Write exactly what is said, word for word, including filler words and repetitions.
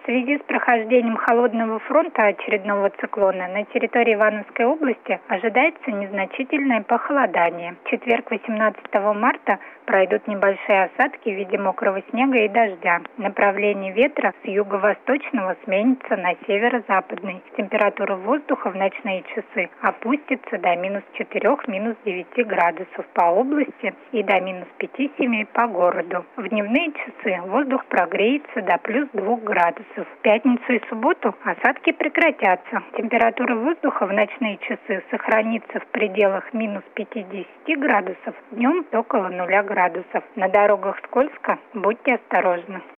связи с прохождением холодного фронта очередного циклона на территории Ивановской области ожидается незначительное похолодание. В четверг, восемнадцатого марта, пройдут небольшие осадки в виде мокрого снега и дождя. Направление ветра с юго-восточного сменится на северо-западный. Температура воздуха в ночные часы опустится до минус четырех, минус девяти градусов по области и до минус пяти-семи по городу. В дневные часы воздух прогреется до плюс двух градусов. В пятницу и субботу осадки прекратятся. Температура воздуха в ночные часы сохранится в пределах минус пятидесяти градусов, днем около нуля градусов. На дорогах скользко, будьте осторожны.